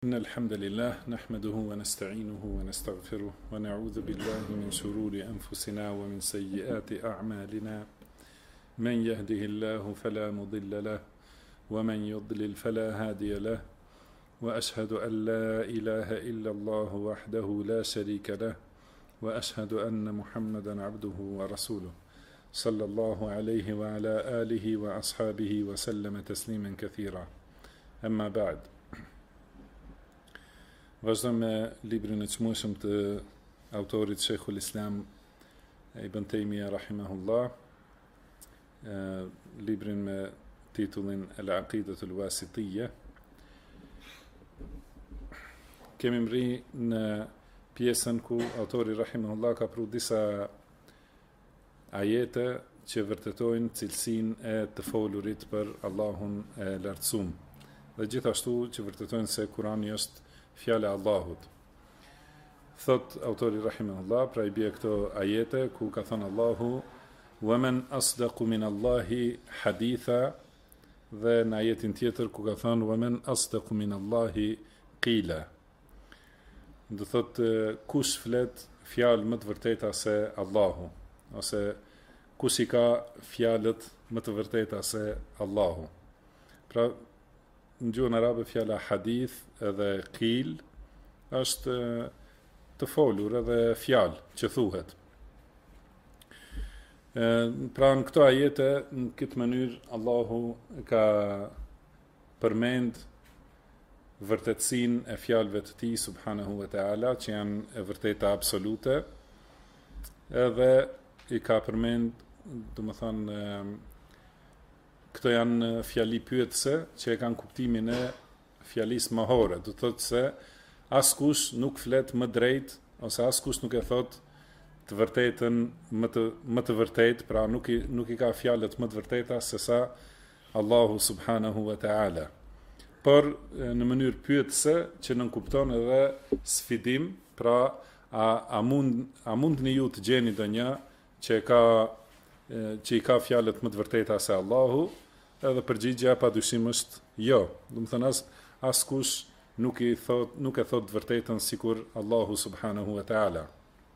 إن الحمد لله نحمده ونستعينه ونستغفره ونعوذ بالله من شرور أنفسنا ومن سيئات أعمالنا من يهده الله فلا مضل له ومن يضلل فلا هادي له وأشهد أن لا إله إلا الله وحده لا شريك له وأشهد أن محمدا عبده ورسوله صلى الله عليه وعلى آله وأصحابه وسلم تسليما كثيرا أما بعد. Vazhdojmë me librin e çmueshëm të autorit Sheikhul Islam Ibn Taymija rahimahullah, librin me titullin Al-Aqidatul Wasitiyya. Kemi mri në pjesën ku autori rahimahullah ka pru disa ajete që vërtetojnë cilësinë e të folurit për Allahun e lartësuar, dhe gjithashtu që vërtetojnë se Kurani është fjala e Allahut. Thot autori rahimahullah, pra I bie këto ajete ku ka thënë Allahu wa man asdaqu min Allahi haditha, dhe në ajetin tjetër ku ka thënë wa man asdaqu min Allahi qila. Do thot kush flet fjalë më të vërteta se Allahu, ose kush I ka fjalët më të vërteta se Allahu. Pra në gjuhën arabe fjala hadith edhe qil është të folur edhe fjalë që thuhet. Pra në këto ajete, në këtë mënyrë, Allahu ka përmend vërtetësinë e fjalëve të Tij subhanahu wa taala, që janë e vërteta absolute, edhe I ka përmend, domethënë, këto janë fjali pyetëse që e kanë kuptimin e fjalisë mohore. Do thotë se askush nuk flet më drejt, ose askush nuk e thot të vërtetën më të vërtet, pra nuk I ka fjalët më të vërteta se sa Allahu subhanahu wa taala. Por në mënyrë pyetëse që nënkupton edhe sfidim, pra a mundni ju të gjeni ndonjë që I ka fjalët më të vërteta se Allahu, edhe përgjigjja padyshim është jo. Do të thënë askush nuk e thot të vërtetën sikur Allahu subhanahu wa taala.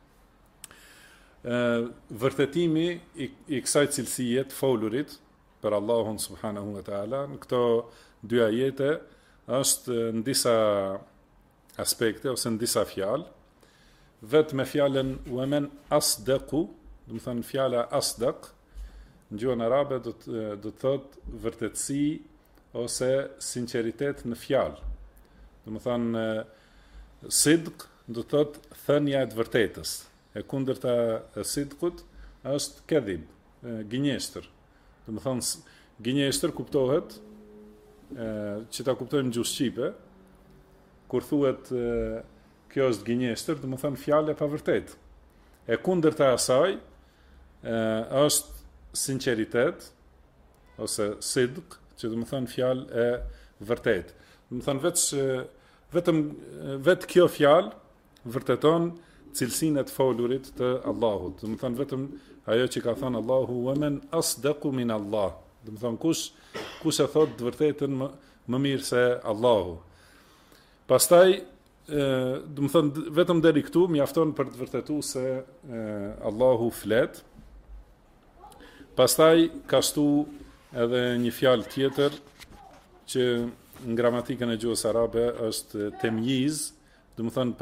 Vërtetimi I kësaj cilësie të folurit për Allahun subhanahu wa taala në këto dy ajete është në disa aspekte ose në disa fjalë. Vetë me fjalën wa man asdaqu, do të thënë fjala asdaq në gjuhën arabe do të thotë vërtetësi ose sinqeritet në fjalë. Do të thënë sidq do të thotë thënia e të vërtetës. E kundërta e sidqut është kedhib, gënjeshtër. Do të thënë gënjeshtër kuptohet që ta kuptojmë gjuhë shqipe, kur thuhet kjo është gënjeshtër, do të thënë fjalë e pavërtetë. E kundërta e asaj është sinqeritet ose sidq, që do të thënë fjalë e vërtetë. Do të thënë vetë kjo fjalë vërteton cilësinë e të folurit të Allahut. Do të thënë vetëm ajo që ka thënë Allahu wa man asdaqu min Allah. Do të thënë kush e thot të vërtetën më mirë se Allahu. Pastaj do të thënë vetëm deri këtu mjafton për të vërtetuar se Allahu flet. Pastaj ka shtu edhe një fjalë tjetër që në gramatikën e gjuhës arabe është temyiz, do të thënë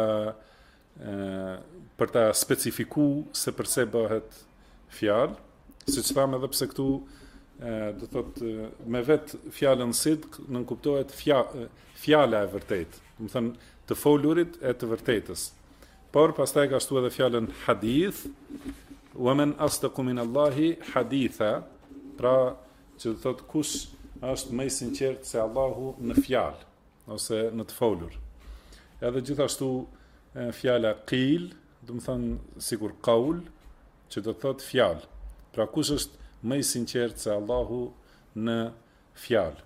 për ta specifikuar se përse bëhet fjalë, siç thamë edhe pse këtu do thotë me vet fjalën sidq nënkuptohet fjala e vërtetë, do të thënë të folurit e të vërtetës. Por pastaj ka shtu edhe fjalën hadith, wa man asdaqu min Allahi haditha, pra që do thotë kush është më I sinqert se Allahu në fjalë ose në të folur. Edhe gjithashtu fjala qil, do të thënë sikur qaul, që do thotë fjalë. Pra kush është më I sinqert se Allahu në fjalë.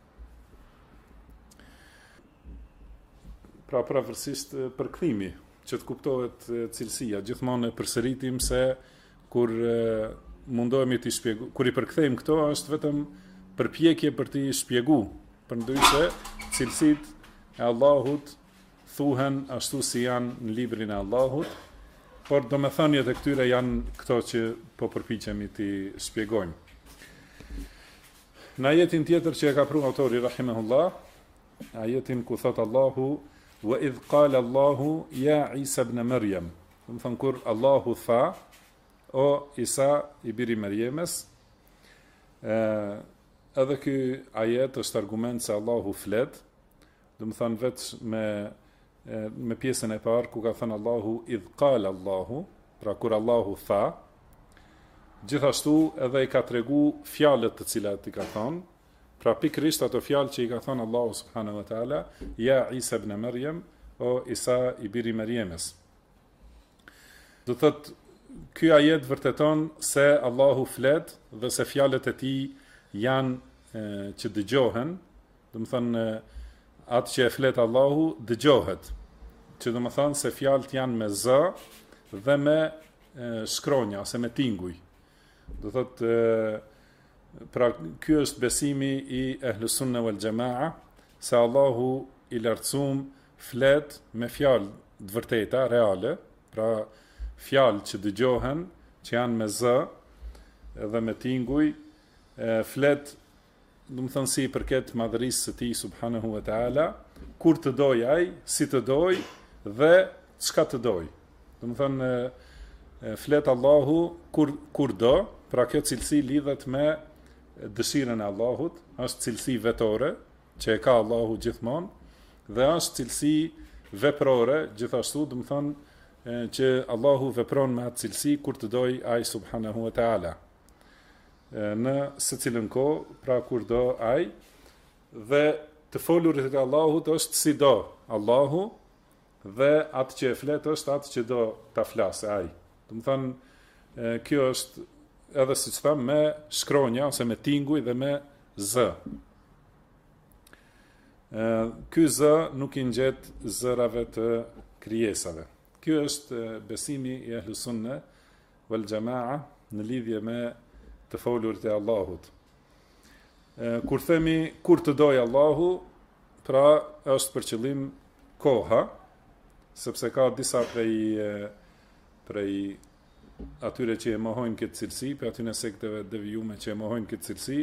Pra pavarësisht përkthimi, që të kuptohet cilësia, gjithmonë e përsëritim se kur mundohemi të shpjegojmë, kur I përkthejmë këto, është vetëm përpjekje për të shpjeguar, përndryshe cilësitë e Allahut thuhen ashtu si janë në librin e Allahut, por domethëniet e këtyre janë këto që po përpiqemi t'i shpjegojmë. Në ajetin tjetër që e ka pru autori rahimahullah, ajetin ku thot Allahu wa idh qala Allahu ya Isa ibn Maryam, do të thonë kur Allahu tha o Isa i biri Marjemes, edhe ky ajet është argument se Allahu flet, do të thonë vetë me pjesën e parë ku ka thënë Allahu idh qala Allahu, pra kur Allahu tha, gjithashtu edhe i ka tregu fjalët të cilat i ka thënë, pra pikërisht ato fjalë që i ka thënë Allahu subhanahu wa taala, ja Isa ibn Maryam, o Isa i biri Marjemes. Do thotë ky ajet vërteton se Allahu flet dhe se fjalët e tij janë që dëgjohen, do të thonë atë që e flet Allahu dëgjohet, që do të thonë se fjalët janë me z dhe me shkronja ose me tinguj. Do thotë pra ky është besimi i Ahlus Sunna wal Jamaa, se Allahu i lartësuar flet me fjalë të vërteta, reale, pra fjalë që dëgjohen, që janë me z dhe me tinguj, flet, do të thonë si i përket madhërisë së tij subhanahu wa taala, kur të doj ai, si të doj dhe çka të doj. Do të thonë flet Allahu kur do, pra kjo cilësi lidhet me dëshirën e Allahut, është cilësi vetore që e ka Allahu gjithmonë, dhe është cilësi veprore gjithashtu, do të thonë që Allahu vepron me atë cilësi kur të doj ai subhanahu wa taala. Në secilën kohë, pra kur do ai, dhe të folurit e Allahut është si do Allahu, dhe atë që e flet është atë që do ta flasë ai. Do të thonë kjo është edhe siç tham me shkronja ose me tinguj dhe me z. Ky z nuk i ngjet zërave të krijesave. Ky është besimi i Ahlus Sunne wal Jamaa në lidhje me të folurit e Allahut. Kur themi kur të doj Allahu, pra është për qëllim koha, sepse ka disa prej atyre që e mohojnë këtë cilësi, për atyre sekteve devijume që e mohojnë këtë cilësi,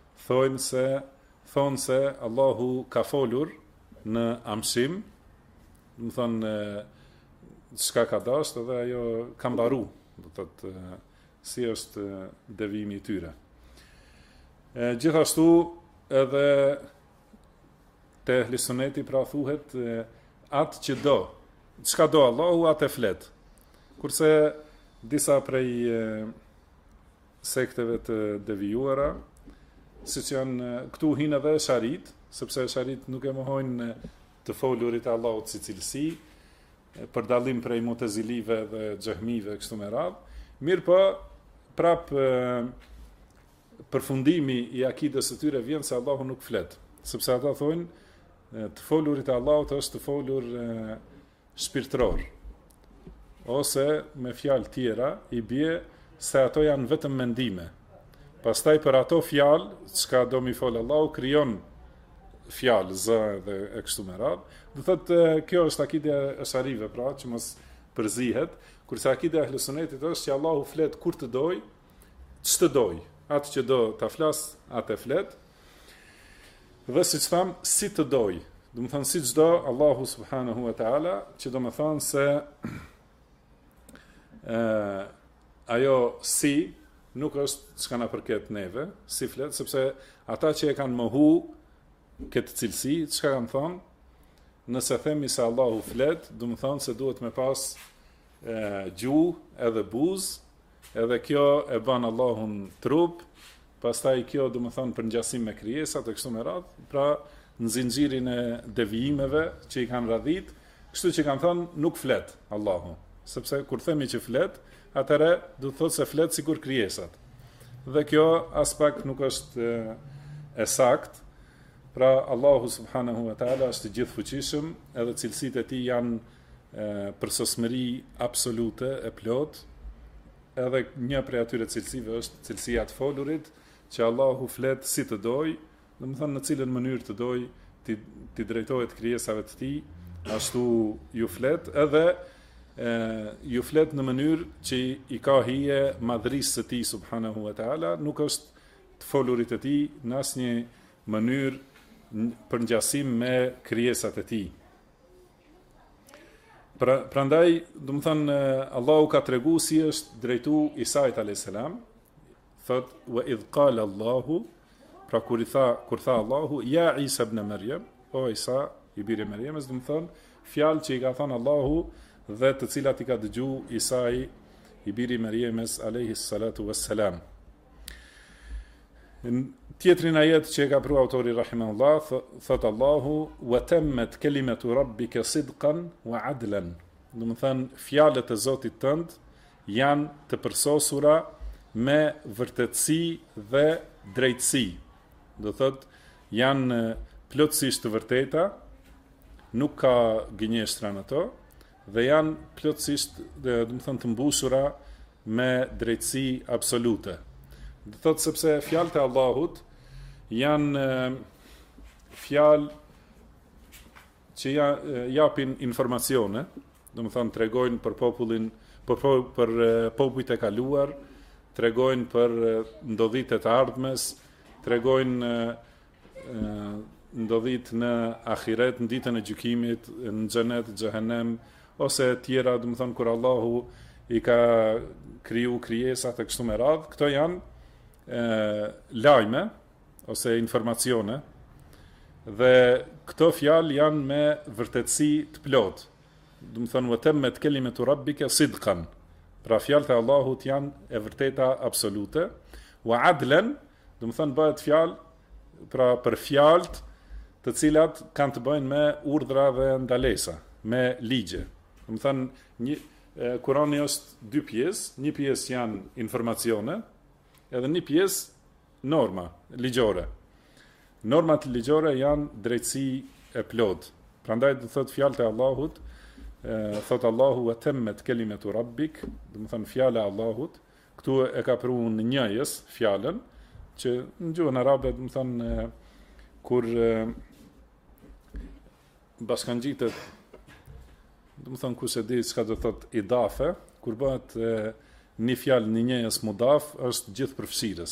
thonë se Allahu ka folur në amshim, do të thonë çka ka dashur dhe ajo ka mbaru, do të thotë si është devijimi i tyre. Gjithashtu edhe te Ahli Sunneti pra thuhet atë që do, çka do Allahu atë flet. Kurse disa prej sekteve të devijuara, siç janë këtu hinë edhe sharit, sepse sharit nuk e mohojnë të folurit e Allahut si cilësi, për dallim prej Mutezilive dhe Xehmive kështu me radhë. Mirë po, prap përfundimi i akidës së tyre vjen se Allahu nuk flet, sepse ata thonë të folurit e Allahut është të folur shpirtëror, ose me fjalë tjera i bie se ato janë vetëm mendime. Pastaj për ato fjalë, çka do mi fol Allahu, krijon fjalë z dhe e kështu me radhë. Do thotë kjo është akide e sharive, pra që mos përzihet, kurse akide e Ahlus Sunnetit është që Allahu flet kur të doj, ç'të doj, atë që do ta flas, atë flet. Dhe siç tham, si të doj, do të thonë siç do Allahu subhanahu wa taala, që do të thonë se ajo si nuk është çka na përket neve, si flet, sepse ata që e kanë mohu këtë cilësi, çka kanë thonë, nëse themi se Allahu flet, do të thonë se duhet me pas gjuhë edhe buzë, edhe kjo e bën Allahun trup, pastaj kjo do të thonë për ngjasim me krijesat e kështu me radhë, pra në zinxhirin e devijimeve që i kanë radhit, kështu që kanë thonë nuk flet Allahu, sepse kur themi që flet, atëre do të thotë se flet sikur krijesat. Dhe kjo as pak nuk është e saktë. Pra Allahu subhanahu wa taala është i gjithfuqishëm, edhe cilësitë e tij janë përsosmëri absolute e plot. Edhe një prej atyre cilësive është cilësia e folurit, që Allahu flet si të doj, do të thonë në cilën mënyrë të doj, ti drejtohet krijesave të tij, ashtu ju flet edhe ju flet në mënyrë që i ka hije madhrisë së tij subhanahu wa taala, nuk është të folurit e tij në asnjë mënyrë për ngjasim me krijesat e tij. Prandaj, do të thënë, Allahu ka tregu si është drejtu Isait alayhis salam, thot wa idh qala Allahu, pra kur tha Allahu ja Isa ibn Maryam, o Isa i biri Maryamës, do të thënë fjalë që i ka thënë Allahu dhe të cilat i ka dëgju Isai i biri Maryamës alayhis salatu wassalam. Tjetrin ajet që e ka pru autori rahimahullah, thot Allahu wa tammat kalimatu rabbika sidqan wa adlan. Do të thënë fjalët e Zotit tënd janë të përsosura me vërtetësi dhe drejtësi. Do thot janë plotësisht të vërteta, nuk ka gënjeshtra në to, dhe janë plotësisht, do të thënë, të mbushura me drejtësi absolute. Do thot sepse fjalët e Allahut janë fjalë që japin informacione, do të thënë tregojnë për popullin, për popujt e kaluar, tregojnë për ndodhitë të ardhmes, tregojnë ndodhitë në ahiret, në ditën e gjykimit, në xhenet, xhehenem, ose tjera, do të thënë kur Allahu i ka kriju krijesat e kështu me radhë. Këto janë lajme ose informacione, dhe këto fjalë janë me vërtetësi të plotë. Do të thënë wa tammat kalimatu rabbika sidqan. Pra fjalët e Allahut janë e vërteta absolute, wa adlan, do të thënë bëhet fjalë pra për fjalët të cilat kanë të bëjnë me urdhra dhe ndalesa, me ligje. Do të thënë Kurani është dy pjesë, një pjesë janë informacione, edhe një pjesë norma ligjore. Normat ligjore janë drejtësi e plot. Prandaj do thot fjalët e Allahut, thot Allahu wa tammat kalimatu rabbik, do të thënë fjala e Allahut, këtu e ka pruar në njëjës fjalën, që në gjuhën arabe do të thënë kur bashkangjitet, do të thënë kush e di çka do thot idafe, kur bëhet një fjalë në njëjës mudaf, është gjithë përfshirës.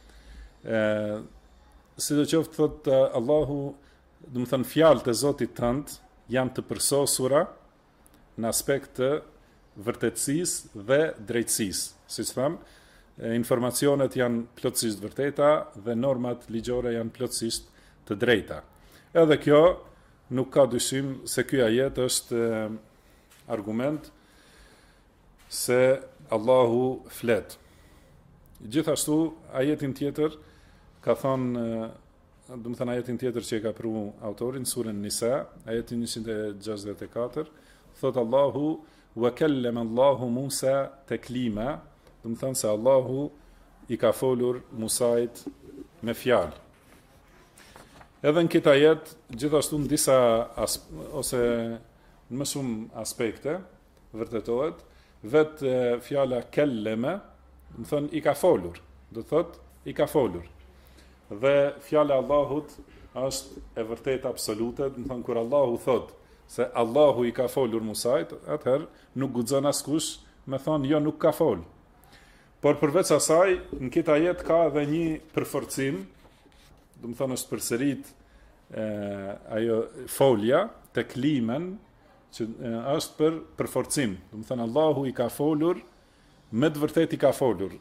Sidoqoftë thot Allahu, do të thënë fjalët e Zotit tënd janë të përsosura në aspekt të vërtetësisë dhe drejtësisë. Siç tham, informacionet janë plotësisht vërteta dhe normat ligjore janë plotësisht të drejta. Edhe kjo nuk ka dyshim se ky ajet është argument se Allahu flet. Gjithashtu ajetin tjetër ka thënë, do të thënë ajetin tjetër që e ka pru autorin, surën Nisa, ajetin 164, thot Allahu wa kallama Allahu Musa taklima, do të thënë se Allahu i ka folur Musait me fjalë. Edhe në këtë ajet, gjithashtu në disa ose në më shumë aspekte vërtetohet, vetë fjala kallama, do të thënë i ka folur, do të thotë i ka folur. Dhe fjala e Allahut është e vërtetë absolute, do të thënë kur Allahu thot se Allahu i ka folur Musait, atëherë nuk guxon askush me thonë jo, nuk ka fol. Por përveç asaj, në këtë ajet ka edhe një përforcim, do të thënë është përsërit ajo folja, teklimen, që është për përforcim. Do të thënë Allahu i ka folur, me të vërtetë i ka folur.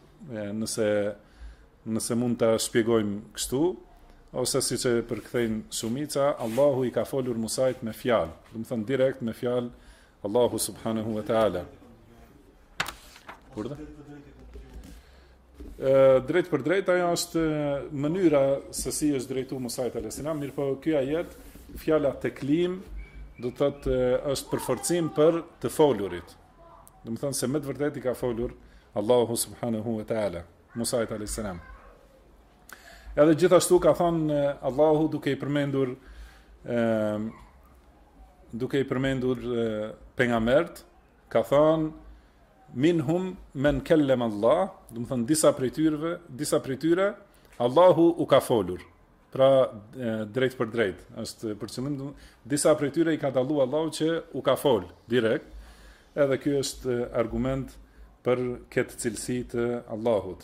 Nëse mund ta shpjegojmë kështu, ose siç e përkthejnë shumica, Allahu i ka folur Musait me fjalë. Do të thënë direkt me fjalë Allahu subhanahu wa taala. Kurdo? Drejt për drejt, ajo është mënyra se si është drejtu Musait alayhis salam, mirë po ky ajet, fjala teklim, do të thotë është përforcim për të folurit. Do të thonë se me të vërtetë i ka folur Allahu subhanahu wa taala Musait alayhis salam. Edhe gjithashtu ka thënë Allahu duke i përmendur pejgambert, ka thënë minhum men kallama Allah, do të thënë disa prej tyre Allahu u ka folur. pra drejt për drejt. Është për qëllim disa prej tyre i ka dalluar Allahu që u ka fol direkt, edhe ky është argument për këtë cilësi të Allahut.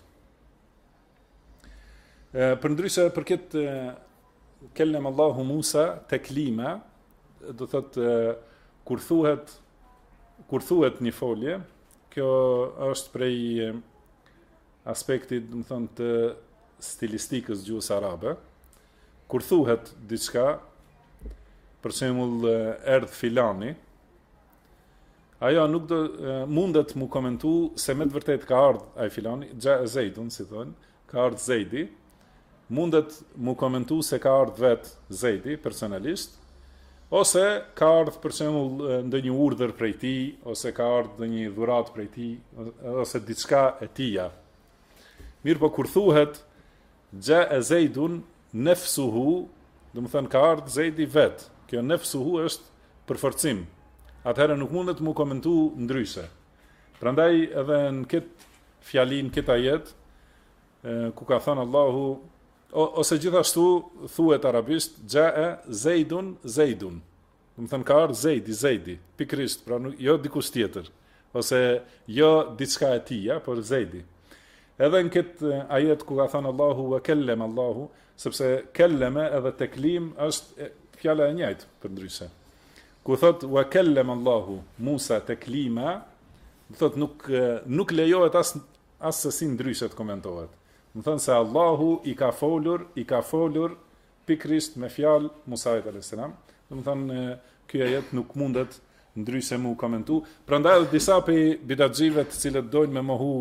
Përndryshe për këtë kellem Allahu Musa teklima, do thotë kur thuhet një folje, kjo është prej aspektit, do të thonë, të stilistikës gjuhës arabe. Kur thuhet diçka, për shembull erdh filani, ajo nuk do mundet mu komentu se me të vërtet ka ardhur ai filani, Zeidun, si thonë, ka ardhur Zeidi, mundet mu komentu se ka ardhur vet Zeidi personalisht, ose ka ardhur për shembull ndonjë urdhër prej tij, ose ka ardhur ndonjë dhuratë prej tij, ose diçka e tija. Mirë, po kur thuhet Ja'a Zeidun nefsuhu, do të thënë ka ardhur Zeidi vet. Kjo nefsuhu është përforcim. Atëherë nuk mundet mu komentu ndryshe. Prandaj edhe në këtë fjalin, këtë ajet, ku ka thënë Allahu, ose gjithashtu thuhet arabisht Ja'a Zeidun Zeidun. Do të thënë ka ardhur Zeidi, pikërisht, pra nuk, jo dikush tjetër, ose jo diçka e tija, por Zeidi. Edhe në këtë ajet ku ka thënë Allahu wa kellem Allahu, sepse kelleme edhe teklim është fjala e njëjtë përndryshe. Ku thot wa kellem Allahu Musa teklima, do thot nuk lejohet as se si ndryshe të komentohet. Do thënë se Allahu i ka folur pikrisht me fjalë Musait alayhis salam. Do thënë ky ajet nuk mundet ndryshe mu komentu. Prandaj disa prej bidatxive të cilët dojnë me mohu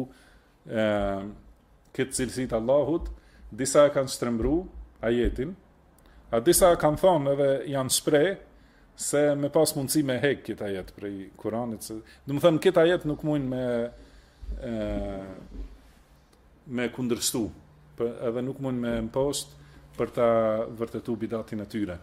këtë cilësit Allahut, disa kanë shtrembru ajetin, a disa kanë thonë edhe janë shpreh se me pas mundësi me hek këtë ajet prej Kuranit. Do të thënë këtë ajet nuk mund me kundërshtu, edhe nuk mund me impost për ta vërtetu bidatin e tyre.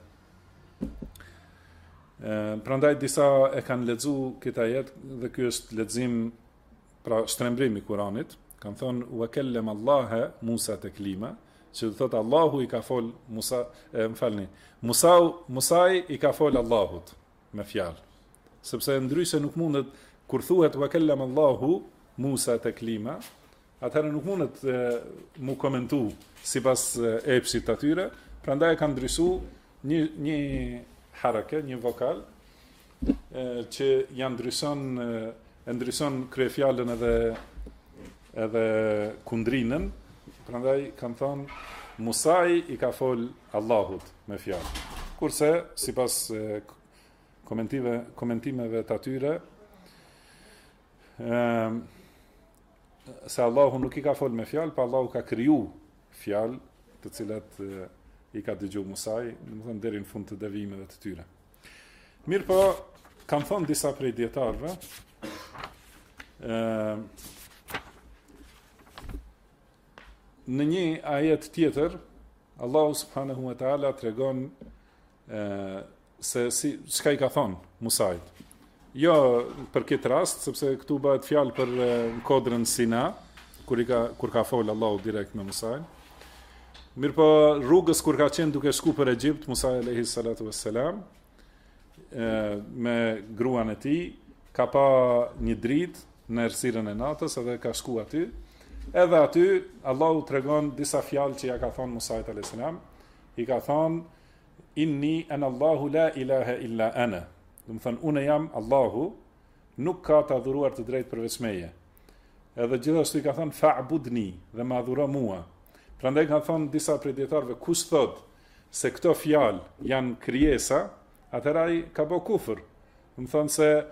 Prandaj disa e kanë lexu këtë ajet dhe ky është lexim pra shtrembrim i Kuranit. Kanë thonë wa kellem Allahe Musa teklima, që do thotë Allahu i ka fol Musa, Musai i ka fol Allahut me fjalë. Sepse ndryshe nuk mundet kur thuhet wa kellem Allahu Musa teklima, atëherë nuk mundet mu komentu sipas epshit të atyre, prandaj kanë ndryshu një harake, një vokal që ndryshon kryefjalën edhe kundrinën, prandaj kanë thonë Musai i ka fol Allahut me fjalë. Kurse sipas komentimeve të atyre, se Allahu nuk i ka fol me fjalë, pa Allahu ka kriju fjalë të cilat i ka dëgju Musai, domethënë deri në fund të devijimeve të tyre. Mirë, po kanë thonë disa prej dietarëve, në një ajet tjetër, Allahu subhanahu wa ta'ala tregon se çka i ka thonë Musait. Jo për këtë rast, sepse këtu bëhet fjalë për kodrën Sina, kur ka folë Allahu direkt me Musain. Mirë, po rrugës kur ka qenë duke shku për Egjipt, Musa alayhi salatu wassalam, me gruan e tij, ka pa një dritë në errësirën e natës edhe ka shku aty. Edhe aty Allahu tregon disa fjalë që ja ka thonë Musait alayhis salam, i ka thonë inni ana Allahu la ilaha illa ana. Do të thonë unë jam Allahu, nuk ka të adhuruar të drejtë përveç meje. Edhe gjithashtu i ka thonë fa'budni, dhe më adhuro mua. Prandaj ka thonë disa prej dietarëve, kush thot se këto fjalë janë krijesa, atëherë ai ka bë kufër. Do të thonë se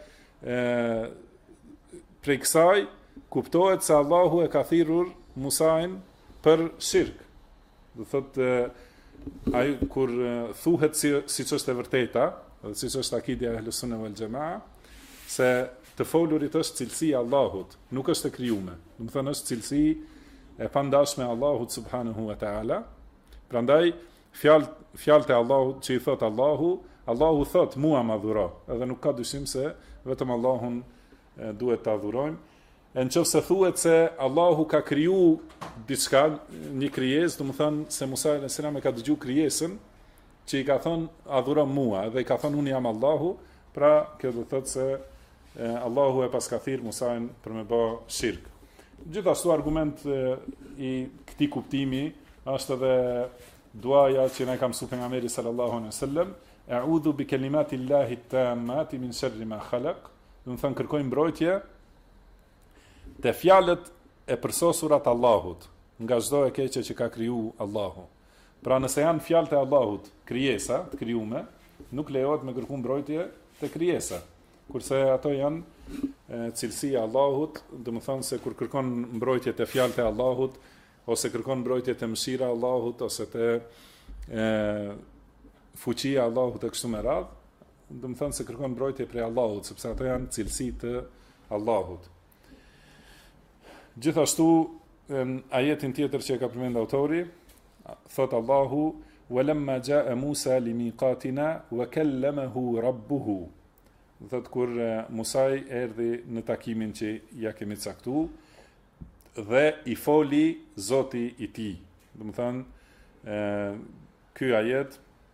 prej kësaj kuptohet se Allahu e ka thirrur Musain për shirk. Do thotë ai kur thuhet siç është e vërteta, dhe siç është akidja e Ahlus Sunne wal Jamaa, se të folurit është cilësia e Allahut, nuk është e krijuar. Do të thonë është cilësi e pandashme e Allahut subhanahu wa taala. Prandaj fjalët e Allahut që i thot Allahu thot mua më adhuro, edhe nuk ka dyshim se vetëm Allahun duhet të adhurojmë. në qoftë se thuhet se Allahu ka kriju diçka, një krijesë, do të thonë se Musa alayhis salam e ka dëgju krijesën që i ka thonë adhuro mua, dhe i ka thonë unë jam Allahu, pra kjo do thotë se Allahu e paska thirr Musain për me bë shirk. Gjithashtu argument i këtij kuptimi është edhe duaja që na ka mësuar pejgamberi sallallahu alaihi wasallam, a'udhu bi kalimati llahi tammati min sharri ma khalaq, do të thonë kërkoj mbrojtje te fjalët e përsosura të Allahut, nga çdo e keqe që ka kriju Allahu. Pra nëse janë fjalët e Allahut, krijesa, të krijuame, nuk lejohet me kërku mbrojtje te krijesa. Kurse ato janë cilësia e Allahut, do të thonë se kur kërkon mbrojtje te fjalët e Allahut, ose kërkon mbrojtje te mëshira e Allahut, ose te fuqia e Allahut e kështu me radhë, do të thonë se kërkon mbrojtje prej Allahut, sepse ato janë cilësi të Allahut. Gjithashtu, në ajetin tjetër që e ka përmend autori, thot Allahu, "Walamma jaa Musa limiqatina wa kallamahu rabbuhu." Thot kur Musa erdhi në takimin që ja kemi caktuar dhe i foli Zoti i tij. Do të thonë, ky ajet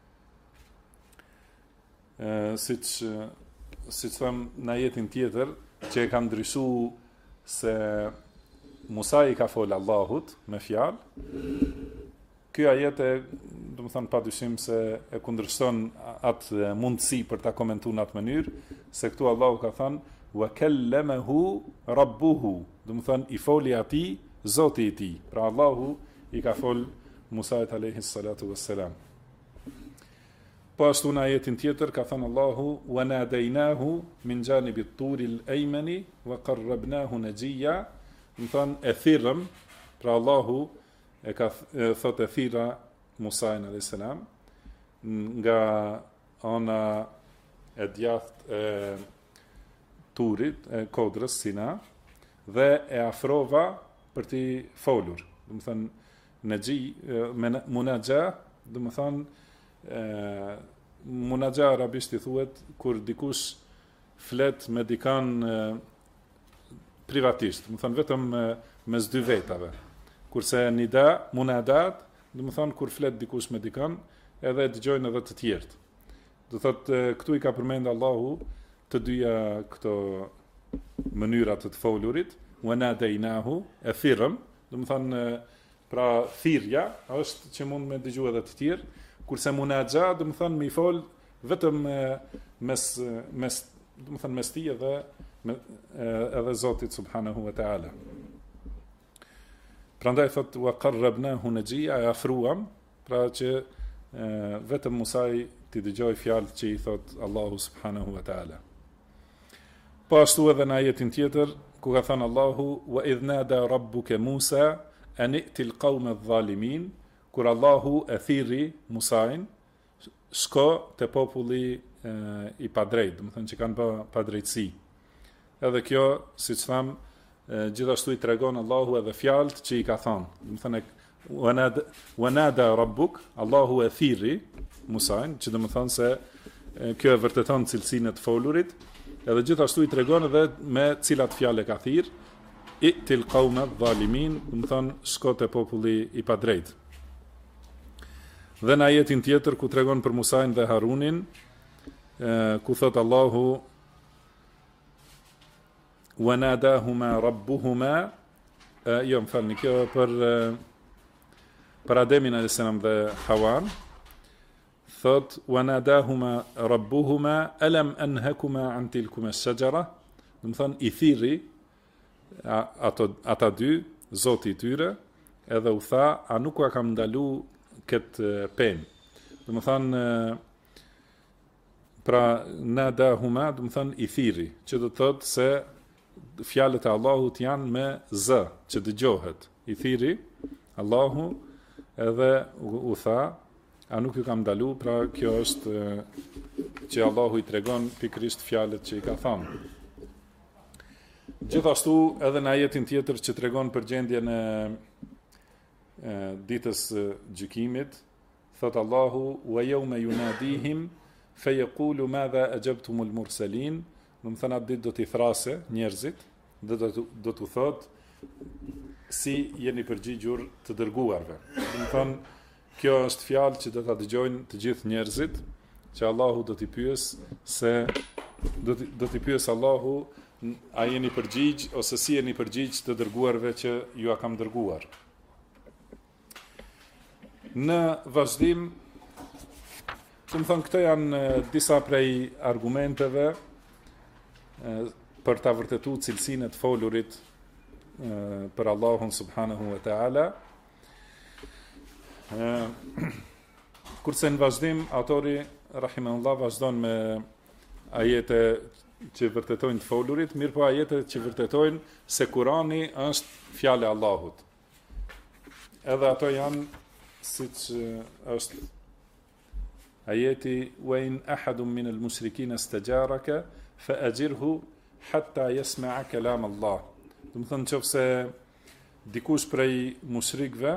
siç them në ajetin tjetër që e ka ndryshuar se Musa i ka folë Allahut me fjalë. Ky ajet do të thonë padyshim se e kundërshton atë mundësi për ta komentuar në atë mënyrë, se këtu Allahu ka thënë wa kallamahu rabbuhu, do të thonë i foli atij Zoti i tij. Pra Allahu i ka fol Musa alayhi salatu wassalam. Po ashtu në ajetin tjetër ka thënë Allahu wa nadaynahu min janibi at-turil aymani wa qarrabnahu najiya. Më thënë e thirrëm, pra Allahu e ka thot e thira Musain a.s. nga ana e djathtë e Turit, e kodrës Sina, dhe e afrova për t'i folur. Do të thënë munaja, do të thënë munaja arabisht i thuhet kur dikush flet me dikan privatisht, do të thënë vetëm mes dy vetave. Kurse nida, munadat, do të thonë kur flet dikush me dikan, edhe dëgjojnë edhe të tjerët. Do thotë këtu i ka përmend Allahu të dyja këto mënyra të folurit, wa nadaynahu, e thirrëm, do të thonë pra thirrja është që mund me dëgjuar edhe të tjerë, kurse munaja do të thonë mi fol vetëm mes do të thonë mes tij edhe Zotit subhanahu wa taala. Prandaj thot wa qarrabnahu najiya, e afruam, pra që vetëm Musai t'i dëgjoj fjalët që i thot Allahu subhanahu wa taala. Po ashtu edhe në ajetin tjetër ku ka thënë Allahu wa idh nada rabbuka Musa an i'ti al-qawma adh-dhalimin, kur Allahu e thirri Musain, shko te populli i padrejt, do të thënë që kanë bë padrejtësi. Edhe kjo, siç tham, gjithashtu i tregon Allahu edhe fjalët që i ka thënë. Do të thënë wa nada rabbuk, Allahu e thirri Musain, që do të thonë se kjo e vërteton cilësinë e të folurit, edhe gjithashtu i tregon edhe me cilat fjalë ka thirr, i'til qawma adh-dhalimin, do të thonë shko te populli i padrejt. Dhe në ajetin tjetër ku tregon për Musain dhe Harunin, ku thot Allahu wa nadahuma rabbuhuma, jo më falni, kjo për Ademin a.s. dhe Hawan, thot wa nadahuma rabbuhuma alam anhakuma an tilkuma ash-shajara, do të thon i thirri ata dy, Zoti i tyre, edhe u tha, a nuk u kam ndalu këtë penë. Do të thon pra nadahuma, do të thon i thirri, që do të thotë se fjalët e Allahut janë me z, që dëgjohet. I thirri Allahu edhe u tha, a nuk ju kam ndalu, pra kjo është që Allahu i tregon pikrisht fjalët që i ka thënë. Gjithashtu edhe në ajetin tjetër që tregon për gjendjen e ditës gjykimit, thot Allahu wa yawma yunadihim fa yaqulu madha ajabtumul mursalin, do të thënë atë ditë do t'i thrasë njerëzit do t'u thot si jeni përgjigjur të dërguarve. Do të thonë, kjo është fjalë që do ta dëgjojnë të gjithë njerëzit, që Allahu do t'i pyes se do t'i pyes Allahu a jeni përgjigj ose si jeni përgjigj të dërguarve që ju a kam dërguar. Në vazhdim, do të thonë, këto janë disa prej argumenteve për ta vërtetuar cilësinë e të folurit për Allahun subhanahu wa taala. Kurse në vazhdim, autori rahimahullah vazhdon me ajete që vërtetojnë të folurit, mirë po ajete që vërtetojnë se Kurani është fjala e Allahut. Edhe ato janë siç është ajeti wa in ahadun min al-mushrikin istajaraka fa ajirhu hatta yasma'a kalam Allah. Do të thonë, nëse dikush prej mushrikëve,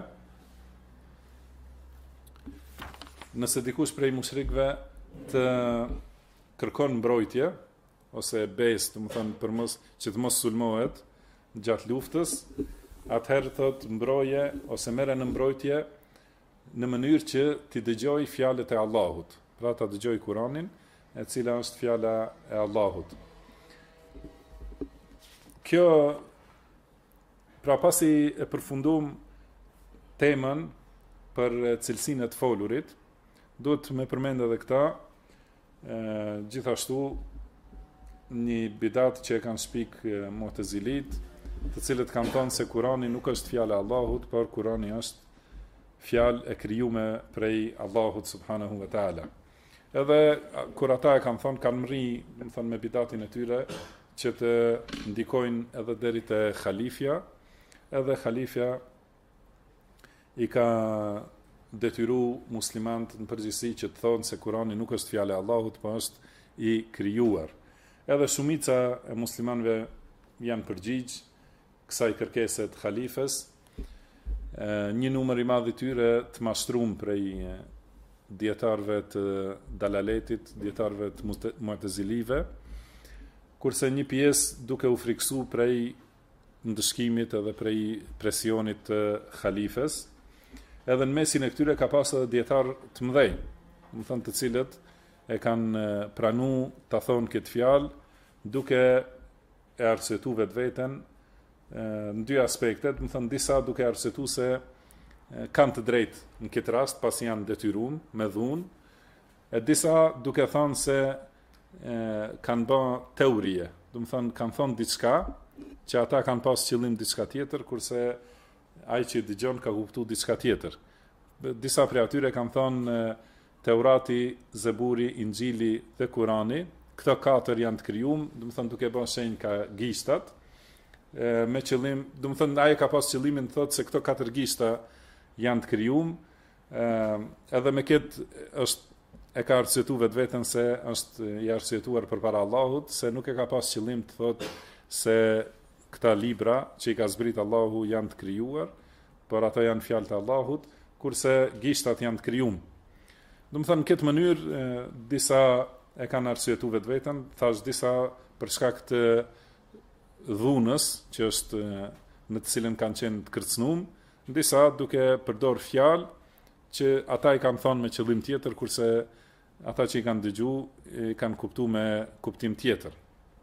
nëse dikush prej mushrikëve të kërkon mbrojtje ose besë, do të thonë, për mos që të mos sulmohet gjatë luftës, atëherë thot mbroje ose merre në mbrojtje në mënyrë që ti dëgjoj fjalët e Allahut. Pra ta dëgjoj Kur'anin, e cila është fjala e Allahut. Kjo, pra pasi e përfundum temën për cilësinë e të folurit, duhet me përmend edhe këta, gjithashtu një bidat që e kanë shpik Mu'tazilit, të cilët kanë thënë se Kurani nuk është fjala e Allahut, por Kurani është fjalë e krijuar prej Allahut subhanahu wa taala. Edhe kur ata e kanë thënë, kanë mri, do të thonë, me bidatin e tyre që të ndikojnë edhe deri te Khalifja, edhe Khalifja i ka detyru muslimanët në përgjithësi që të thonë se Kurani nuk është fjala e Allahut, por është i krijuar. Edhe shumica e muslimanëve janë përgjigj kësaj kërkese të Khalifes. Një numër i madh i tyre të mashtruar prej dietarëve të dalaletit, dietarëve të Mu'tazilive, kurse një pjesë duke u friksuar prej ndëshkimit edhe prej presionit të Khalifes. Edhe në mesin e këtyre ka pas edhe dietar të mëdhenj, do të thonë, të cilët e kanë pranu ta thonë këtë fjalë, duke e arsyetuar vetveten në dy aspekte, do të thonë, disa duke arsyetuar se kanë të drejtë në këtë rast pasi janë detyruar me dhunë, e disa duke thënë se kanë bërë teorie, do të thonë, kanë thonë diçka që ata kanë pas qëllim diçka tjetër, kurse ai që dëgjon ka kuptuar diçka tjetër. Disa prej atyre kanë thonë Teurati, Zeburi, Injili dhe Kurani, këto katër janë të krijuar, do të thonë, duke bërë shenjë ka gishtat, me qëllim, do të thonë, ai ka pas qëllimin të thotë se këto katër gishta janë të krijuar, edhe me këtë është e ka arsyetuar vetveten se është i arsyetuar përpara Allahut, se nuk e ka pas qëllim të thotë se këta libra që i ka zbrit Allahu janë të krijuar, por ato janë fjalë të Allahut, kurse gishtat janë të krijuar. Do të thonë, në këtë mënyrë disa e kanë arsyetuar vetveten, thash disa për shkak të dhunës që është në të cilën kanë qenë të kërcënuar, disa duke përdor fjalë që ata i kanë thonë me qëllim tjetër, kurse ata që i kanë dëgjuar i kanë kuptuar me kuptim tjetër.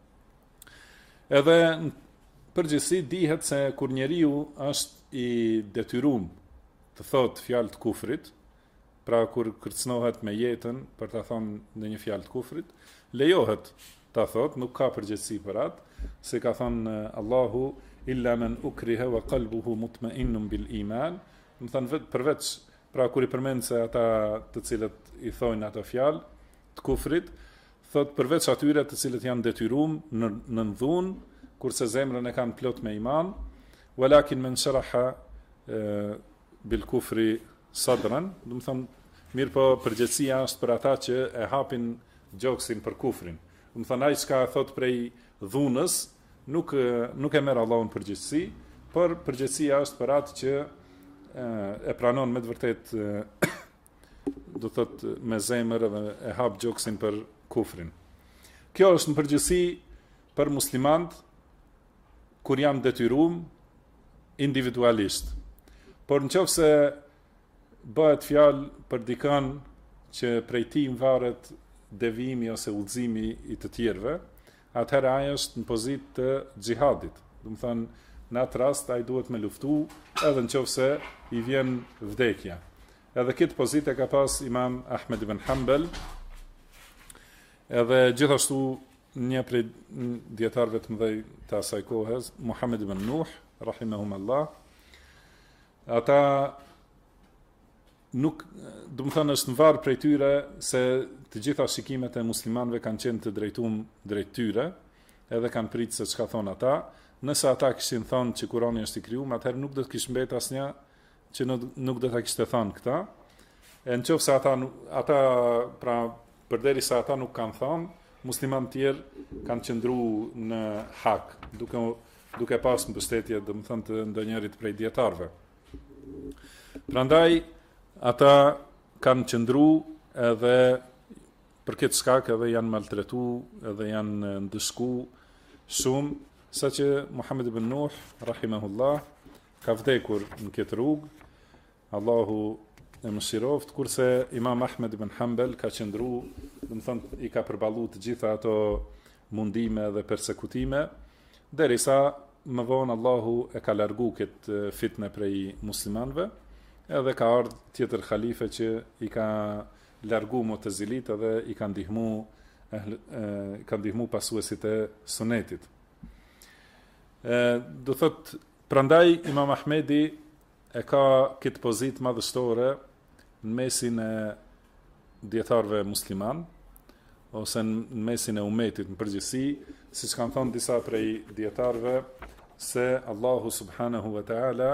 Edhe në përgjithësi dihet se kur njeriu është i detyruar të thotë fjalë të kufrit, pra kur kërcënohet me jetën për ta thonë ndonjë fjalë të kufrit, lejohet ta thotë, nuk ka përgjegjësi për atë, se ka thënë Allahu illa man ukriha wa qalbuhu mutma'innun bil iman, do të thonë përveç, pra kur i përmend se ata të cilët i thojnë ato fjalë të kufrit, thot përveç atyre të cilët janë detyruar në dhunë, kurse zemrën e kanë plot me iman, walakin men sharaha bil kufri sadran, do të thonë, mirë po përgjegjësia është për ata që e hapin gjoksin për kufrin. Do të thonë, ai çka thot prej dhunës, nuk e merr Allahun përgjegjësi, por përgjegjësia është për atë që e pranon me të vërtet, do thot me zemër dhe e hap gjoksin për kufrin. Kjo është në përgjithësi për muslimanët kur janë detyruar individualisht. Por nëse bëhet fjalë për dikën që prej tij varet devijimi ose udhëzimi i të tjerëve, atëherë ai është në pozitë të xhihadit. Do të thonë, në atë rast ai duhet me luftu edhe nëse i vjen vdekja. Edhe këtë pozitë ka pas Imam Ahmed ibn Hanbal, edhe gjithashtu një prej dietarëve të mëdhej të asaj kohe, Muhammed ibn Nuh, rahimahumullah. Ata nuk, do të thonë, është në varë prej tyre se të gjitha shikimet e muslimanëve kanë qenë të drejtuar drejt tyre, edhe kanë pritë se çka thon ata. Nëse ata kishin thënë që Kurani është i krijuar, atëherë nuk do të kishte mbet asnjë që nuk do ta kishte thënë këta. E nëse ata pra përderisa ata nuk kanë thënë, muslimanë tjerë kanë qëndruar në hak, duke pas mbështetje, domethënë, të ndonjërit prej dietarëve. Prandaj ata kanë qëndruar edhe për këtë shkak edhe janë maltretuar, edhe janë ndëshkuar shumë, saqë Muhammed ibn Nuh, rahimahullah, ka vdekur në këtë rrugë, Allahu e mëshiroft, kurse Imam Ahmed ibn Hanbal ka qëndruar, domethënë i ka përballuar të gjitha ato mundime dhe persekutime, derisa më vonë Allahu e ka largu këtë fitne prej muslimanëve, edhe ka ardhur tjetër khalife që i ka largu Mu'tazilit edhe i ka ndihmu pasuesit e sunetit. Do thot, prandaj Imam Ahmedi e ka këtë pozitë madhështore në mesin e dietarëve musliman, ose në mesin e umetit në përgjithësi, siç kanë thënë disa prej dietarëve, se Allahu subhanahu wa ta'ala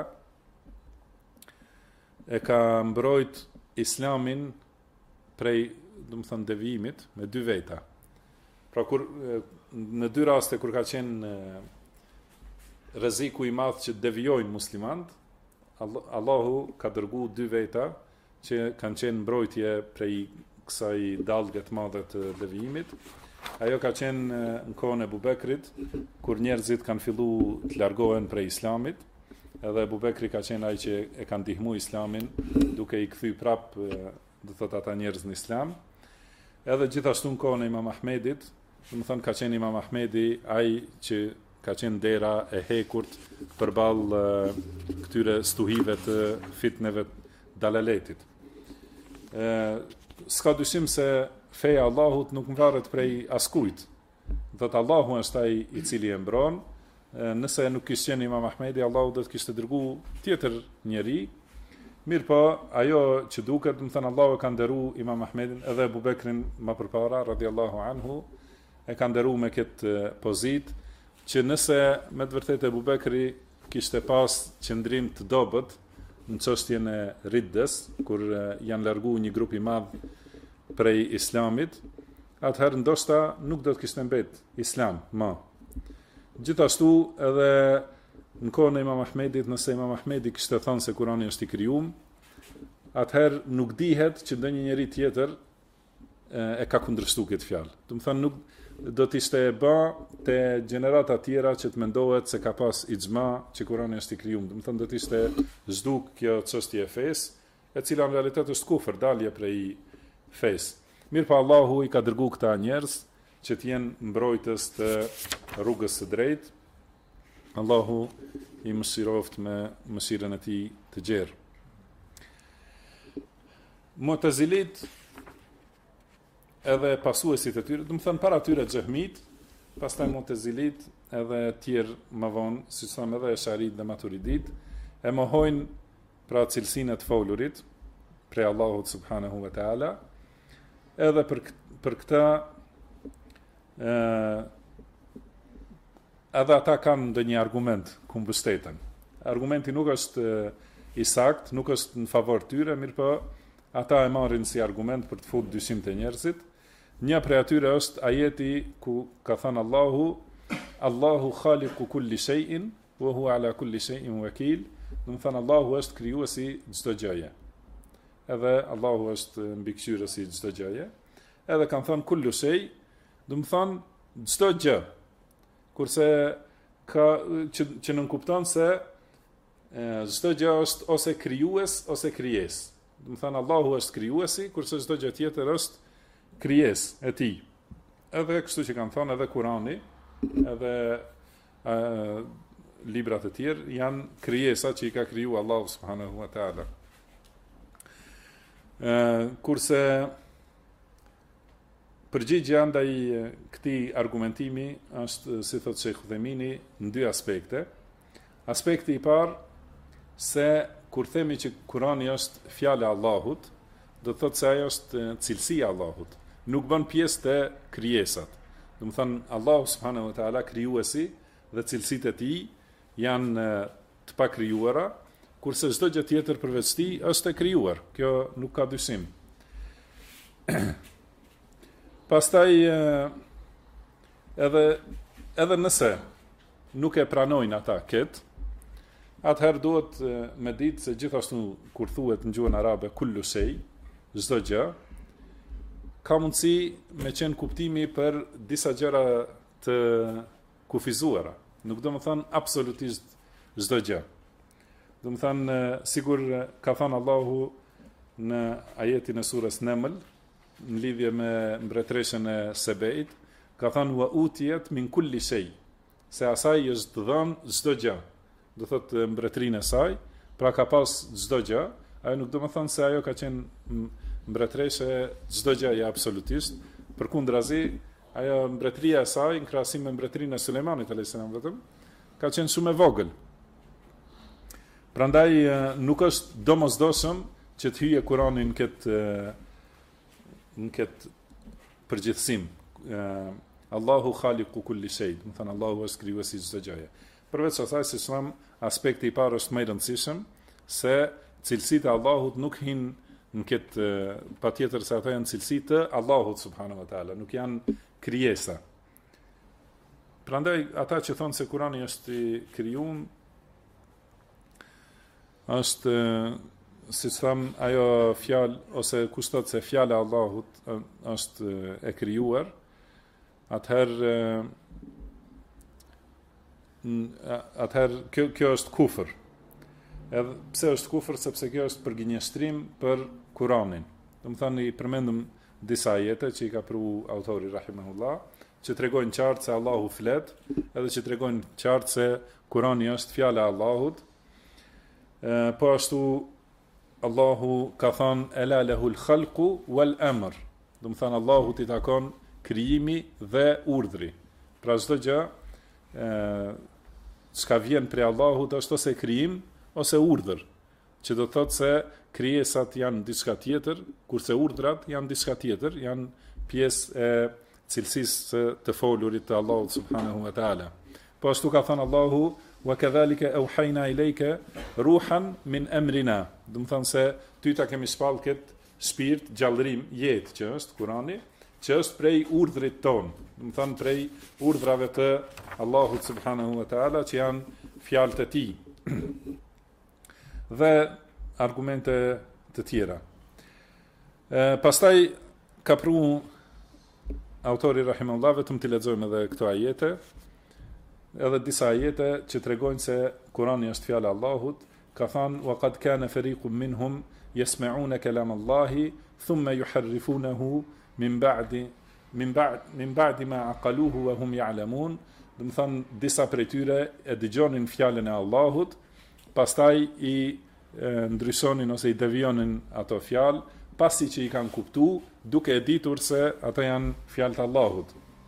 e ka mbrojt islamin prej, do të thënë, devijimit me dy veta. Pra në dy raste kur ka qenë rreziku i madh që devijojnë muslimanët, Allahu ka dërguar dy veta që kanë qenë mbrojtje prej kësaj dallgë të madhe të devijimit. Ajo ka qenë në kohën e Abu Bekrit, kur njerëzit kanë filluar të largohen prej islamit, edhe Abu Bekri ka qenë ai që e ka ndihmuar islamin duke i kthy prap, do thotë, ata njerëz në islam. Edhe gjithashtu në kohën e Imam Ahmedit, do të thonë, ka qenë Imam Ahmedi ai që ka qenë dera e hekurt përballë këtyre stuhive të fitneve dalaletit. S'ka dyshim se feja Allahut nuk varet prej askujt. Thotë, Allahu është ai i cili e mbron. Nëse nuk kishte qenë Imam Ahmedi, Allahu do të kishte dërguar tjetër njeri. Mirë po, ajo që duket, do të thënë, Allahu e ka nderuar Imam Ahmedin edhe Abu Bekrin më përpara, radhiyallahu anhu, e ka nderuar me këtë pozitë, që nëse me të vërtetë Abu Bekri kishte pas qëndrim të dobët në çështjen e riddes, kur janë larguar një grup i madh prej islamit, atëherë ndoshta nuk do të kishte mbet islam më. Gjithashtu edhe në kohën e Imam Ahmedit, nëse Imam Ahmedi kishte thënë se Kurani është i krijuar, atëherë nuk dihet që ndonjë njeri tjetër e ka kundërshtuar këtë fjalë. Do të thënë, nuk do të ishte e bë te gjenerata tjera që të mendohet se ka pas ixhma që Kurani është i krijuar. Do të thënë, do të ishte zhduk kjo çështje e fesë, e cila në realitet është kufër, dalje prej fesë. Mirë pa, Allahu i ka dërguar këta njerëz që të jenë mbrojtës të rrugës së drejtë. Allahu i mëshiroft me mëshirën e tij të gjerë. Mu'tazilit edhe pasuesit e tyre, do të thënë para tyre xehmit, pastaj Mu'tazilit edhe tjerë më vonë, siç thamë edhe Esharit dhe Maturidit, e mohojnë pra cilësinë e të folurit prej Allahut subhanahu wa taala. Edhe për këtë edhe ata kanë ndonjë argument ku mbështeten. Argumenti nuk është i saktë, nuk është në favor tyre, mirëpo ata e marrin si argument për të futur dyshim të njerëzit. Një prej atyre është ajeti ku ka thënë Allahu khaliqu kulli shay'in wa huwa ala kulli shay'in wakil. Do të thënë, Allahu është krijuesi çdo gjëje. Edhe Allahu është mbikëqyrësi çdo gjëje. Edhe kanë thënë kullu shay, do të thënë çdo gjë. Kurse që nënkupton se çdo gjë është ose krijues ose krijesë. Do të thënë Allahu është krijuesi, kurse çdo gjë tjetër është krijesë e tij. Edhe kështu që kanë thënë edhe Kurani, edhe librat e tjerë janë krijesa që i ka kriju Allahu subhanahu wa taala. Kurse përgjigjja ndaj këtij argumentimi është, si thotë Sheikh Uthemini, në dy aspekte. Aspekti i parë, se kur themi që Kurani është fjala e Allahut, do të thotë se ajo është cilësia e Allahut, nuk bën pjesë të krijesat. Do të thënë Allahu subhanahu wa taala krijuesi dhe cilësitë e tij janë të pakrijuara, kurse çdo gjë tjetër përveç tij është e krijuar. Kjo nuk ka dyshim. Pastaj edhe nëse nuk e pranojnë ata këtë, atëherë duhet me ditë se gjithashtu kur thuhet në gjuhën arabe kullu shay, çdo gjë, ka mundësi me qenë kuptimi për disa gjëra të kufizuara. Nuk do më thënë absolutisht çdo gjë. Do më thënë, sigur ka thënë Allahu në ajetin e surës Naml, në lidhje me mbretëreshën e Sebeit, ka thënë wa utiyat min kulli shay, se asaj është dhënë çdo gjë. Do thotë mbretërinë e saj, pra ka pas çdo gjë. Ajo nuk do të thonë se ajo ka qenë mbretëreshe çdo gjë absolutisht. Përkundrazi, ajo mbretëria e saj në krahasim me mbretërinë e Sulejmanit alayhis salam vetëm ka qenë shumë e vogël. Prandaj nuk është domosdoshëm që të hyjë Kurani në këtë përgjithësim. Allahu khaliqu kulli shay, do të thonë Allahu është krijuesi çdo gjëje. Përveç asaj, si thënë, aspekti i parë është më i rëndësishëm, se cilësitë e Allahut nuk hin në këtë, patjetër se ato janë cilësitë të Allahut subhanahu wa taala, nuk janë krijesa. Prandaj ata që thonë se Kurani është i krijuar, është, si thëmë, ajo fjalë ose kushtot se fjala e Allahut është e krijuar, atëherë kjo është kufër. Edhe pse është kufër, sepse kjo është përgënjeshtrim për Kuranin. Do të thënë, i përmendëm disa ajete që i ka pru autori rahimahullah, që tregojnë qartë se Allahu flet, edhe që tregojnë qartë se Kurani është fjala e Allahut. Po ashtu Allahu ka thënë ela lahul khalqu wal amr. Do të thënë Allahut i takon krijimi dhe urdhri. Pra çdo gjë çka vjen prej Allahut është ose krijim ose urdhër, që do të thotë se krijesat janë diçka tjetër, kurse urdhrat janë diçka tjetër, janë pjesë e cilësisë të folurit të Allahut subhanahu wa taala. Po ashtu ka thënë Allahu wa kadhalika awhayna ilayka ruhan min amrina. Do të thonë se ty ta kemi shpall këtë shpirt, gjallërim, jetë që është Kurani, që është prej urdhrit ton, do të thonë prej urdhrave të Allahut subhanahu wa taala, që janë fjalët e tij. Dhe argumente të tjera. Pastaj ka pru autori rahimahullah, vetëm të lexojmë edhe këto ajete, edhe disa ajete që tregojnë se Kurani është fjala e Allahut. Ka thënë wa qad kana fariqun minhum yasma'una kalam Allahi thumma yuharrifunahu min ba'di ma aqaluhu wa hum ya'lamun. Do të thënë, disa prej tyre e dëgjonin fjalën e Allahut, pastaj i ndryshonin ose i devionin ato fjalë, pasi që i kanë kuptuar, duke e ditur se ato janë fjalë të Allahut.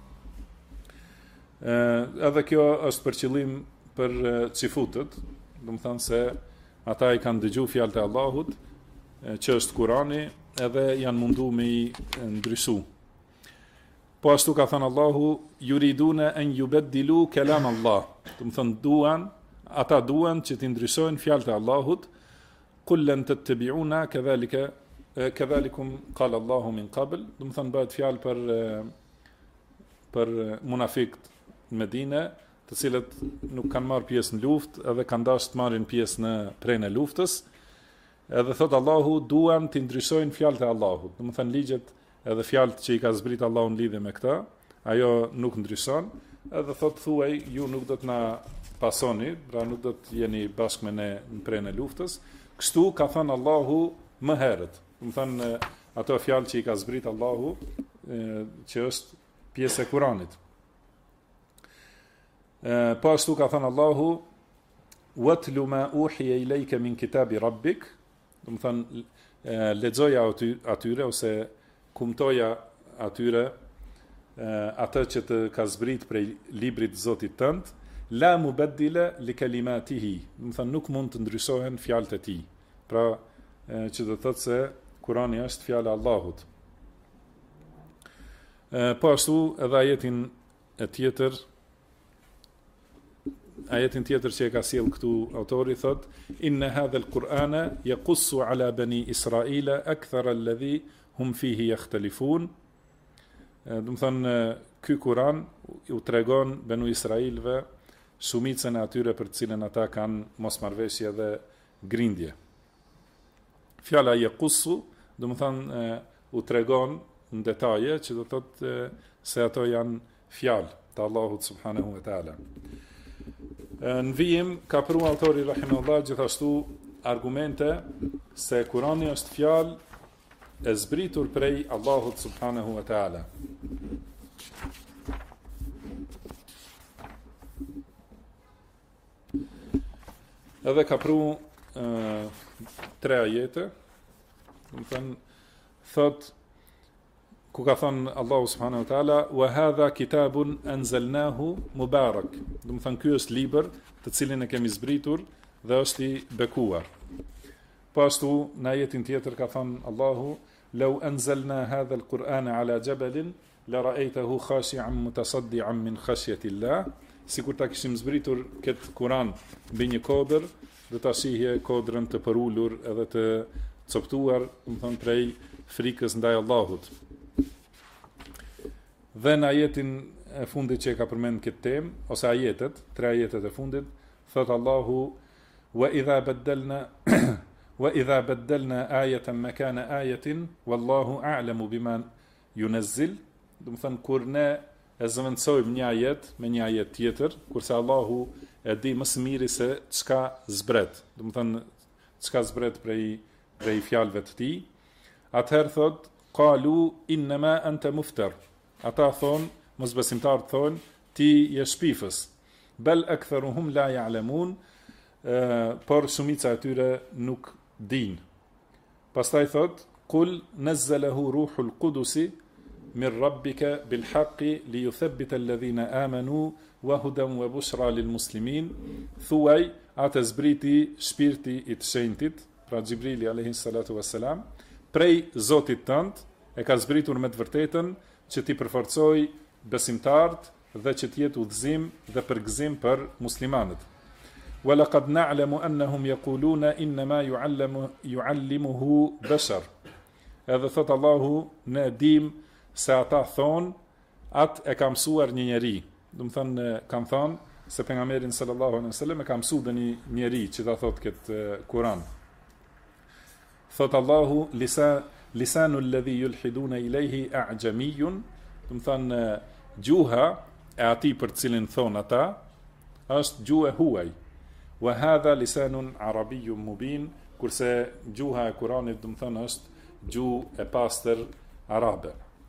Edhe kjo është për qëllim për cifutët, do të thënë se ata i kanë dëgjuar fjalët e Allahut, që është Kurani, edhe janë mundu me i ndryshu. Po ashtu ka thënë Allahu, yuriduna an yubaddilu kalam Allah. Do të thënë ata duan që të ndryshojnë fjalët e Allahut. Qul lan tattabi'una kadhalikum qala Allahu min qabl. Do të thënë bëhet fjalë për munafiqët në Medinë, të cilët nuk kanë marrë pjesë në luftë, edhe kanë dashur të marrin pjesë në prenë e luftës. Edhe thot Allahu, duan të ndryshojnë fjalët e Allahut. Do të thënë ligjet edhe fjalët që i ka zbrit Allahu në lidhje me këtë, ajo nuk ndryshon, edhe thot thuaj ju nuk do të na pasoni, pra nuk do të jeni bashkë me ne në prenë e luftës. Kështu ka thënë Allahu më herët. Do të thënë ato fjalë që i ka zbrit Allahu, që është pjesë e Kuranit. Po ashtu ka thënë Allahu watlu ma uhiya ilayka min kitabi rabbik, do të thënë lexoja atyre ose kumtoja atyre atë që të ka zbrit prej librit të Zotit tënd, la mubaddila li kalimatihi, do të thënë nuk mund të ndryshohen fjalët e tij. Pra që do të thotë se Kurani është fjala e Allahut. Po ashtu edhe ajetin tjetër që e ka sjell këtu autori thot inna hadha al-Qur'ana yaqussu ala bani Israila akthara alladhi hum fihi yakhtalifun. Do të thënë ky Kur'an u tregon banu Israilëve shumicën e atyre për të cilën ata kanë mosmarrveshje dhe grindje. Fjala yaqussu do të thënë u tregon në detaje që do të thotë se ato janë fjalë të Allahut subhanahu wa taala. Në vijim ka pru autori rahimahullah gjithashtu argumente se Kurani është fjalë e zbritur prej Allahut subhanahu wa taala. Edhe ka pru 3 ajete, do të thënë thot ku ka thënë Allahu subhanahu wa taala wa hadha kitabun anzalnahu mubarak. Do të thënë ky është libër të cilin e kemi zbritur dhe është i bekuar. Po ashtu në ajetin tjetër ka thënë Allahu law anzalna hadha al-Qur'ana ala jabalin la ra'aytahu khashi'an mutasaddian min khashyati Allah. Sikur ta kishim zbritur këtë Kur'an mbi një kodër, do ta shihje kodrën të përulur edhe të coptuar, do të thënë prej frikës ndaj Allahut. Dhe në ajetin e fundit që e ka përmend këtë temë, ose ajetet, 3 ajetet e fundit, thot Allahu wa idha baddalna ayatan makana ayatin wallahu a'lamu bima yunazzil. Do të thënë kur ne e zëvendësojmë një ajet me një ajet tjetër, kurse Allahu e di më së miri se çka zbret. Do të thënë çka zbret prej fjalëve të tij. Atëherë thot qalu inma anta muftar. Ata thonë, mosbesimtarët thonë, ti je shpifës. Bel aktharuhum la ya'lamun, por shumica e tyre nuk din. Pastaj thot, qul nazzalahu ruhul qudusi min rabbika bil haqqi li yuthabbita alladhina amanu wa hudan wa bushra lil muslimin. Thuaj, atë zbriti shpirti i të shenjtit, pra Xhibrili alayhi salatu wassalam, prej Zotit tënd, e ka zbritur me të vërtetën që ti përforcoj besimtarët dhe që të jetë udhëzim dhe përgëzim për muslimanët. Wa laqad na'lamu annahum yaquluna inma yu'allimuhu bashar. Edhe thot Allahu, ne dim se ata thonë atë e ka mësuar një njeri. Do të thënë kanë thonë se pejgamberi sallallahu alaihi wasallam e ka mësuar një njeri që ta thot këtë Kur'an. Thot Allahu lisanu alladhi yulhiduna ilayhi a'jamiyun, do të thënë gjuha e atij për të cilin thon ata është gjuhë huaj. Wa hadha lisanun arabiyyun mubin, kurse gjuha e Kuranit do të thënë është gjuhë e pastër arabe.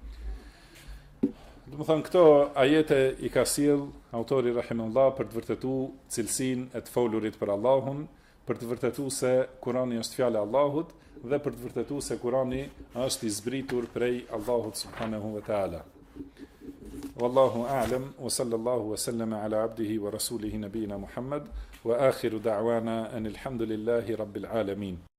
Do të thënë këto ajete i ka sjell autori rahimahullah për të vërtetuar cilësinë e të folurit për Allahun, për të vërtetuar se Kurani është fjala e Allahut dhe për të vërtetuar se Kurani është i zbritur prej Allahut subhanahu wa taala. Wallahu a'lam wa sallallahu wa sallama ala abdihi wa rasulihi nabiyina Muhammad wa akhiru da'wana anil hamdulillahi rabbil alamin.